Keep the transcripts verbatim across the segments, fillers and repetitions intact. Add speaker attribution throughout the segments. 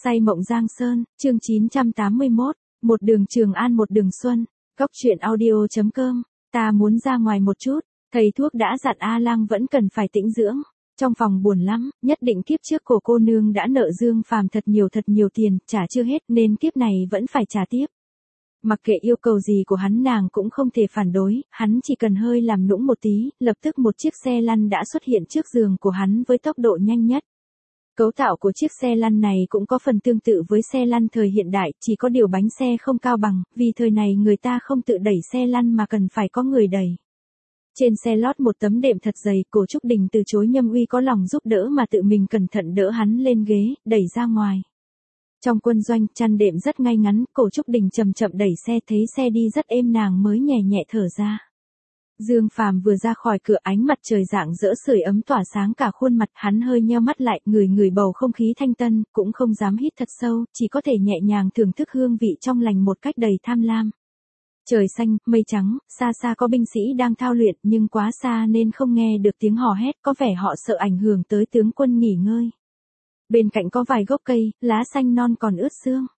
Speaker 1: Say mộng Giang Sơn, chương chín trăm tám mươi mốt, một đường Trường An một đường Xuân, Cốc truyện audio chấm com, ta muốn ra ngoài một chút, thầy thuốc đã dặn A Lang vẫn cần phải tĩnh dưỡng, trong phòng buồn lắm, nhất định kiếp trước của cô nương đã nợ Dương Phàm thật nhiều thật nhiều tiền, trả chưa hết nên kiếp này vẫn phải trả tiếp. Mặc kệ yêu cầu gì của hắn nàng cũng không thể phản đối, hắn chỉ cần hơi làm nũng một tí, lập tức một chiếc xe lăn đã xuất hiện trước giường của hắn với tốc độ nhanh nhất. Cấu tạo của chiếc xe lăn này cũng có phần tương tự với xe lăn thời hiện đại, chỉ có điều bánh xe không cao bằng, vì thời này người ta không tự đẩy xe lăn mà cần phải có người đẩy. Trên xe lót một tấm đệm thật dày, Cổ Trúc Đình từ chối Nhâm Uy có lòng giúp đỡ mà tự mình cẩn thận đỡ hắn lên ghế, đẩy ra ngoài. Trong quân doanh, chăn đệm rất ngay ngắn, Cổ Trúc Đình chậm chậm đẩy xe, thấy xe đi rất êm nàng mới nhẹ nhẹ thở ra. Dương Phàm vừa ra khỏi cửa, ánh mặt trời rạng rỡ sưởi ấm tỏa sáng cả khuôn mặt, hắn hơi nheo mắt lại, ngửi ngửi bầu không khí thanh tân, cũng không dám hít thật sâu, chỉ có thể nhẹ nhàng thưởng thức hương vị trong lành một cách đầy tham lam. Trời xanh, mây trắng, xa xa có binh sĩ đang thao luyện, nhưng quá xa nên không nghe được tiếng hò hét, có vẻ họ sợ ảnh hưởng tới tướng quân nghỉ ngơi. Bên cạnh có vài gốc cây, lá xanh non còn ướt sương.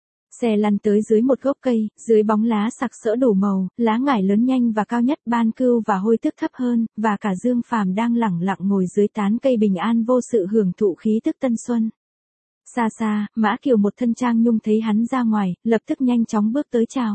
Speaker 1: Xe lăn tới dưới một gốc cây, dưới bóng lá sặc sỡ đủ màu, lá ngải lớn nhanh và cao nhất, ban cưu và hôi tức thấp hơn, và cả Dương Phàm đang lẳng lặng ngồi dưới tán cây bình an vô sự hưởng thụ khí tức tân xuân. Xa xa, Mã Kiều một thân trang nhung thấy hắn ra ngoài, lập tức nhanh chóng bước tới chào.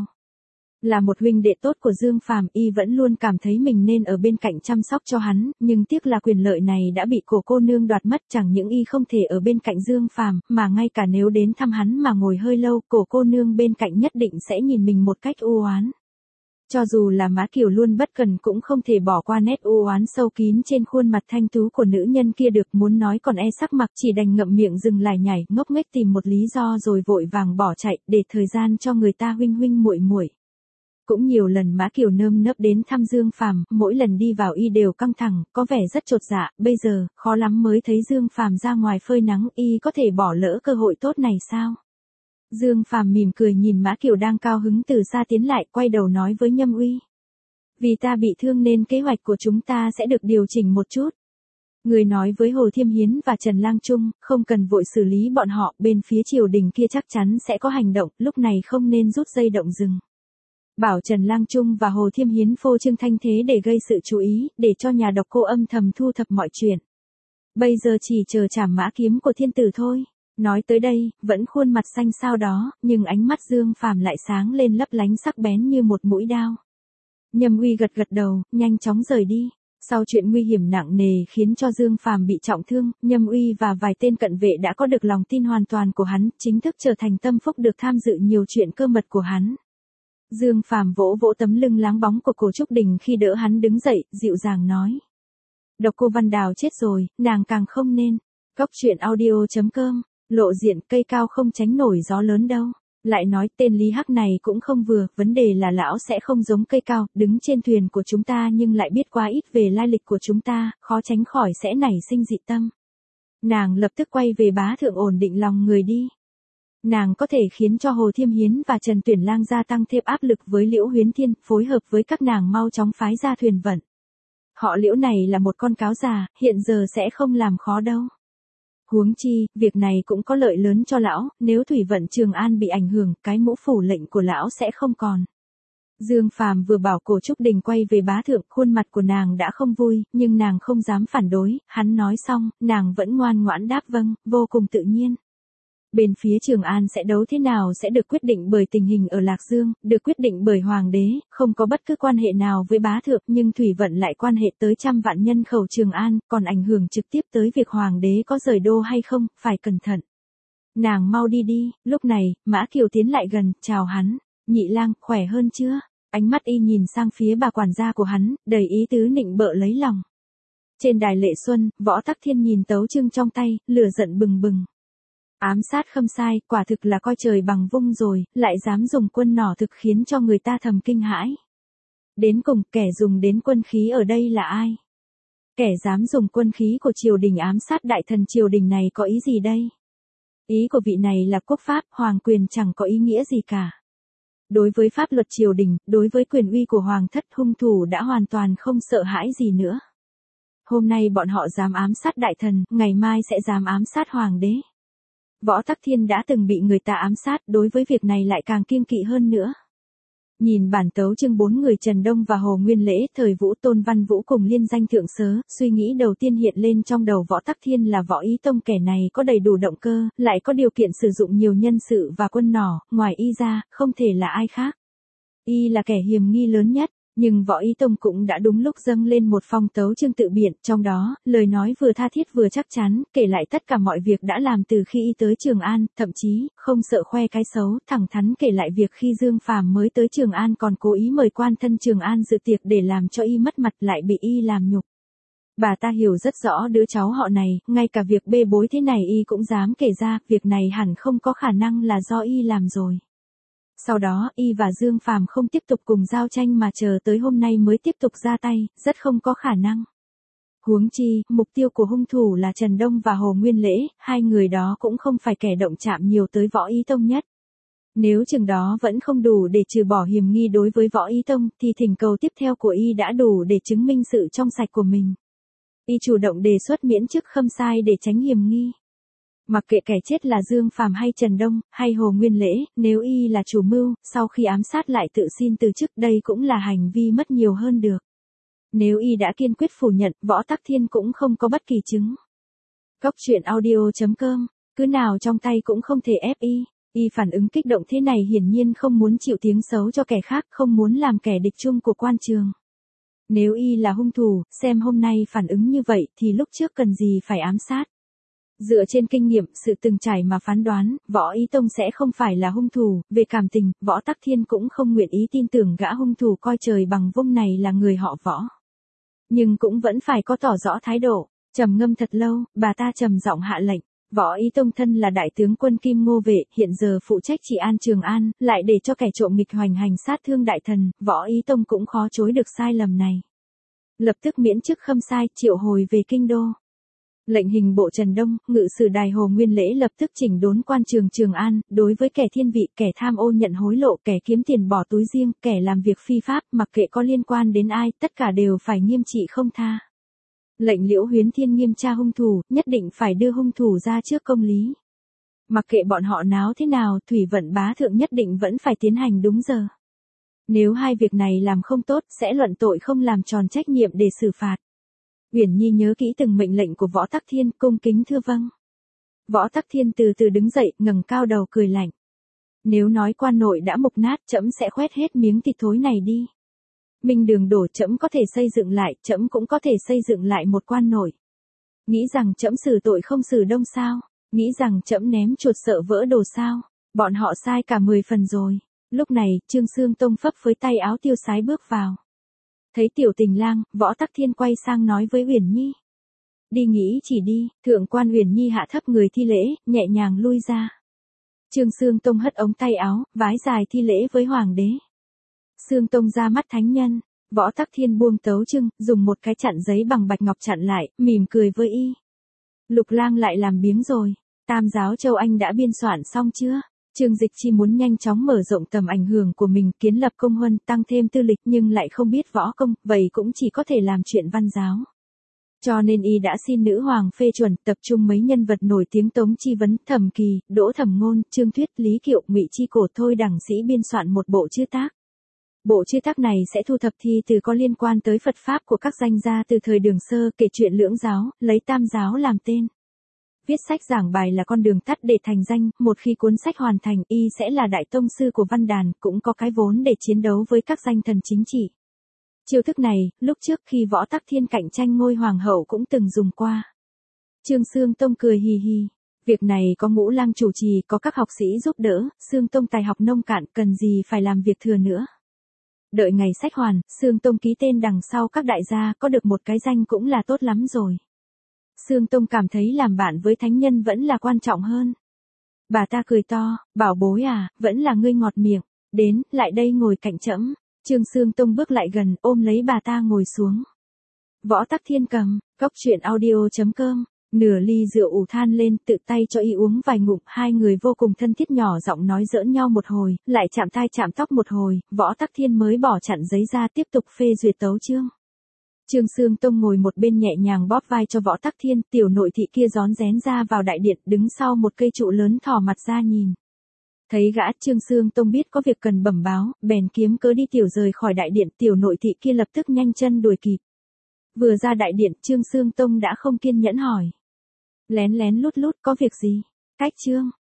Speaker 1: Là một huynh đệ tốt của Dương Phàm, y vẫn luôn cảm thấy mình nên ở bên cạnh chăm sóc cho hắn, nhưng tiếc là quyền lợi này đã bị Cổ cô nương đoạt mất, chẳng những y không thể ở bên cạnh Dương Phàm, mà ngay cả nếu đến thăm hắn mà ngồi hơi lâu, Cổ cô nương bên cạnh nhất định sẽ nhìn mình một cách u oán. Cho dù là Mã Kiều luôn bất cần cũng không thể bỏ qua nét u oán sâu kín trên khuôn mặt thanh tú của nữ nhân kia được, muốn nói còn e sắc mặt, chỉ đành ngậm miệng dừng lại nhảy, ngốc nghếch tìm một lý do rồi vội vàng bỏ chạy, để thời gian cho người ta huynh huynh muội muội. Cũng nhiều lần Mã Kiều nơm nớp đến thăm Dương Phàm, mỗi lần đi vào y đều căng thẳng, có vẻ rất chột dạ, bây giờ, khó lắm mới thấy Dương Phàm ra ngoài phơi nắng, y có thể bỏ lỡ cơ hội tốt này sao? Dương Phàm mỉm cười nhìn Mã Kiều đang cao hứng từ xa tiến lại, quay đầu nói với Nhâm Uy. Vì ta bị thương nên kế hoạch của chúng ta sẽ được điều chỉnh một chút. Người nói với Hồ Thiêm Hiến và Trần Lang Trung, không cần vội xử lý bọn họ, bên phía triều đình kia chắc chắn sẽ có hành động, lúc này không nên rút dây động rừng. Bảo Trần Lang Trung và Hồ Thiêm Hiến phô trương thanh thế để gây sự chú ý, để cho nhà độc cô âm thầm thu thập mọi chuyện. Bây giờ chỉ chờ trảm mã kiếm của thiên tử thôi. Nói tới đây, vẫn khuôn mặt xanh xao đó, nhưng ánh mắt Dương Phàm lại sáng lên lấp lánh sắc bén như một mũi đao. Nhâm Uy gật gật đầu, nhanh chóng rời đi. Sau chuyện nguy hiểm nặng nề khiến cho Dương Phàm bị trọng thương, Nhâm Uy và vài tên cận vệ đã có được lòng tin hoàn toàn của hắn, chính thức trở thành tâm phúc được tham dự nhiều chuyện cơ mật của hắn. Dương Phàm vỗ vỗ tấm lưng láng bóng của Cổ Trúc Đình khi đỡ hắn đứng dậy, dịu dàng nói. Độc cô Văn Đào chết rồi, nàng càng không nên. Cốc truyện audio chấm com, lộ diện, cây cao không tránh nổi gió lớn đâu. Lại nói tên Lý Hắc này cũng không vừa, vấn đề là lão sẽ không giống cây cao, đứng trên thuyền của chúng ta nhưng lại biết quá ít về lai lịch của chúng ta, khó tránh khỏi sẽ nảy sinh dị tâm. Nàng lập tức quay về bá thượng ổn định lòng người đi. Nàng có thể khiến cho Hồ Thiêm Hiến và Trần Tuyển Lang gia tăng thêm áp lực với Liễu Huyến Thiên, phối hợp với các nàng mau chóng phái ra thuyền vận. Họ Liễu này là một con cáo già, hiện giờ sẽ không làm khó đâu. Huống chi, việc này cũng có lợi lớn cho lão, nếu thủy vận Trường An bị ảnh hưởng, cái mũ phủ lệnh của lão sẽ không còn. Dương Phàm vừa bảo Cổ Trúc Đình quay về bá thượng, khuôn mặt của nàng đã không vui, nhưng nàng không dám phản đối, hắn nói xong, nàng vẫn ngoan ngoãn đáp vâng, vô cùng tự nhiên. Bên phía Trường An sẽ đấu thế nào sẽ được quyết định bởi tình hình ở Lạc Dương, được quyết định bởi Hoàng đế, không có bất cứ quan hệ nào với bá thượng, nhưng thủy vận lại quan hệ tới trăm vạn nhân khẩu Trường An, còn ảnh hưởng trực tiếp tới việc Hoàng đế có rời đô hay không, phải cẩn thận. Nàng mau đi đi, lúc này, Mã Kiều tiến lại gần, chào hắn, Nhị Lang, khỏe hơn chưa? Ánh mắt y nhìn sang phía bà quản gia của hắn, đầy ý tứ nịnh bợ lấy lòng. Trên đài lệ xuân, Võ Tắc Thiên nhìn tấu chương trong tay, lửa giận bừng bừng. Ám sát Khâm Sai, quả thực là coi trời bằng vung rồi, lại dám dùng quân nỏ thực khiến cho người ta thầm kinh hãi. Đến cùng, kẻ dùng đến quân khí ở đây là ai? Kẻ dám dùng quân khí của triều đình ám sát đại thần triều đình này có ý gì đây? Ý của vị này là quốc pháp, hoàng quyền chẳng có ý nghĩa gì cả. Đối với pháp luật triều đình, đối với quyền uy của hoàng thất, hung thủ đã hoàn toàn không sợ hãi gì nữa. Hôm nay bọn họ dám ám sát đại thần, ngày mai sẽ dám ám sát hoàng đế. Võ Tắc Thiên đã từng bị người ta ám sát, đối với việc này lại càng kiêng kỵ hơn nữa. Nhìn bản tấu chương bốn người Trần Đông và Hồ Nguyên Lễ, Thời Vũ, Tôn Văn Vũ cùng liên danh thượng sớ, suy nghĩ đầu tiên hiện lên trong đầu Võ Tắc Thiên là Võ Ý Tông, kẻ này có đầy đủ động cơ, lại có điều kiện sử dụng nhiều nhân sự và quân nỏ, ngoài y ra, không thể là ai khác. Y là kẻ hiềm nghi lớn nhất. Nhưng Võ Ý Tông cũng đã đúng lúc dâng lên một phong tấu chương tự biện, trong đó, lời nói vừa tha thiết vừa chắc chắn, kể lại tất cả mọi việc đã làm từ khi y tới Trường An, thậm chí, không sợ khoe cái xấu, thẳng thắn kể lại việc khi Dương Phàm mới tới Trường An còn cố ý mời quan thân Trường An dự tiệc để làm cho y mất mặt, lại bị y làm nhục. Bà ta hiểu rất rõ đứa cháu họ này, ngay cả việc bê bối thế này y cũng dám kể ra, việc này hẳn không có khả năng là do y làm rồi. Sau đó, y và Dương Phàm không tiếp tục cùng giao tranh mà chờ tới hôm nay mới tiếp tục ra tay, rất không có khả năng. Huống chi, mục tiêu của hung thủ là Trần Đông và Hồ Nguyên Lễ, hai người đó cũng không phải kẻ động chạm nhiều tới Võ Ý Tông nhất. Nếu chừng đó vẫn không đủ để trừ bỏ hiềm nghi đối với Võ Ý Tông, thì thỉnh cầu tiếp theo của y đã đủ để chứng minh sự trong sạch của mình. Y chủ động đề xuất miễn chức khâm sai để tránh hiềm nghi. Mặc kệ kẻ chết là Dương Phàm hay Trần Đông, hay Hồ Nguyên Lễ, nếu y là chủ mưu, sau khi ám sát lại tự xin từ chức, đây cũng là hành vi mất nhiều hơn được. Nếu y đã kiên quyết phủ nhận, Võ Tắc Thiên cũng không có bất kỳ chứng. Góc truyện audio chấm com, cứ nào trong tay cũng không thể ép y. Y phản ứng kích động thế này hiển nhiên không muốn chịu tiếng xấu cho kẻ khác, không muốn làm kẻ địch chung của quan trường. Nếu y là hung thủ, xem hôm nay phản ứng như vậy thì lúc trước cần gì phải ám sát. Dựa trên kinh nghiệm, sự từng trải mà phán đoán, Võ Ý Tông sẽ không phải là hung thủ, về cảm tình, Võ Tắc Thiên cũng không nguyện ý tin tưởng gã hung thủ coi trời bằng vung này là người họ Võ. Nhưng cũng vẫn phải có tỏ rõ thái độ, trầm ngâm thật lâu, bà ta trầm giọng hạ lệnh. Võ Ý Tông thân là đại tướng quân Kim Ngô Vệ, hiện giờ phụ trách trị an Trường An, lại để cho kẻ trộm nghịch hoành hành sát thương đại thần, Võ Ý Tông cũng khó chối được sai lầm này. Lập tức miễn chức khâm sai, triệu hồi về kinh đô. Lệnh hình bộ Trần Đông, ngự sử đài Hồ Nguyên Lễ lập tức chỉnh đốn quan trường Trường An, đối với kẻ thiên vị, kẻ tham ô nhận hối lộ, kẻ kiếm tiền bỏ túi riêng, kẻ làm việc phi pháp, mặc kệ có liên quan đến ai, tất cả đều phải nghiêm trị không tha. Lệnh Liễu Huyến Thiên nghiêm tra hung thủ, nhất định phải đưa hung thủ ra trước công lý. Mặc kệ bọn họ náo thế nào, Thủy Vận Bá Thượng nhất định vẫn phải tiến hành đúng giờ. Nếu hai việc này làm không tốt, sẽ luận tội không làm tròn trách nhiệm để xử phạt. Uyển Nhi nhớ kỹ từng mệnh lệnh của Võ Tắc Thiên, cung kính thưa vâng. Võ Tắc Thiên từ từ đứng dậy, ngẩng cao đầu cười lạnh. Nếu nói quan nội đã mục nát, trẫm sẽ khoét hết miếng thịt thối này đi. Minh Đường đổ, trẫm có thể xây dựng lại, trẫm cũng có thể xây dựng lại một quan nội. Nghĩ rằng trẫm xử tội không xử đông sao? Nghĩ rằng trẫm ném chuột sợ vỡ đồ sao? Bọn họ sai cả mười phần rồi. Lúc này, Trương Xương Tông phấp với tay áo tiêu sái bước vào. Thấy Tiểu Tình Lang, Võ Tắc Thiên quay sang nói với Uyển Nhi. Đi nghĩ chỉ đi, thượng quan Uyển Nhi hạ thấp người thi lễ, nhẹ nhàng lui ra. Trương Xương Tông hất ống tay áo, vái dài thi lễ với Hoàng đế. Xương Tông ra mắt thánh nhân, Võ Tắc Thiên buông tấu chương, dùng một cái chặn giấy bằng bạch ngọc chặn lại, mỉm cười với y. Lục Lang lại làm biếng rồi, Tam giáo Châu Anh đã biên soạn xong chưa? Trương Dịch Chi muốn nhanh chóng mở rộng tầm ảnh hưởng của mình, kiến lập công huân, tăng thêm tư lịch nhưng lại không biết võ công, vậy cũng chỉ có thể làm chuyện văn giáo. Cho nên y đã xin nữ hoàng phê chuẩn, tập trung mấy nhân vật nổi tiếng Tống Chi Vấn, Thẩm Kỳ, Đỗ Thẩm Ngôn, Trương Thuyết, Lý Kiệu, Ngụy Chi Cổ thôi đẳng sĩ biên soạn một bộ chư tác. Bộ chư tác này sẽ thu thập thi từ có liên quan tới Phật Pháp của các danh gia từ thời Đường Sơ, kể chuyện lưỡng giáo, lấy tam giáo làm tên. Viết sách giảng bài là con đường tắt để thành danh, một khi cuốn sách hoàn thành, y sẽ là đại tông sư của văn đàn, cũng có cái vốn để chiến đấu với các danh thần chính trị. Chiêu thức này, lúc trước khi Võ Tắc Thiên cạnh tranh ngôi hoàng hậu cũng từng dùng qua. Trương Xương Tông cười hì hì. Việc này có Ngũ Lang chủ trì, có các học sĩ giúp đỡ, Xương Tông tài học nông cạn, cần gì phải làm việc thừa nữa. Đợi ngày sách hoàn, Xương Tông ký tên đằng sau các đại gia, có được một cái danh cũng là tốt lắm rồi. Xương Tông cảm thấy làm bạn với thánh nhân vẫn là quan trọng hơn. Bà ta cười to, bảo bối à, vẫn là ngươi ngọt miệng, đến, lại đây ngồi cạnh trẫm. Trương Xương Tông bước lại gần, ôm lấy bà ta ngồi xuống. Võ Tắc Thiên cầm, góc truyện audio chấm com, nửa ly rượu ủ than lên, tự tay cho y uống vài ngụm, hai người vô cùng thân thiết nhỏ giọng nói giỡn nhau một hồi, lại chạm tai chạm tóc một hồi, Võ Tắc Thiên mới bỏ chặn giấy ra tiếp tục phê duyệt tấu chương. Trương Sương Tông ngồi một bên nhẹ nhàng bóp vai cho Võ Tắc Thiên, tiểu nội thị kia rón rén ra vào đại điện, đứng sau một cây trụ lớn thò mặt ra nhìn. Thấy gã, Trương Sương Tông biết có việc cần bẩm báo, bèn kiếm cớ đi tiểu rời khỏi đại điện, tiểu nội thị kia lập tức nhanh chân đuổi kịp. Vừa ra đại điện, Trương Sương Tông đã không kiên nhẫn hỏi. Lén lén lút lút có việc gì? Cách Trương,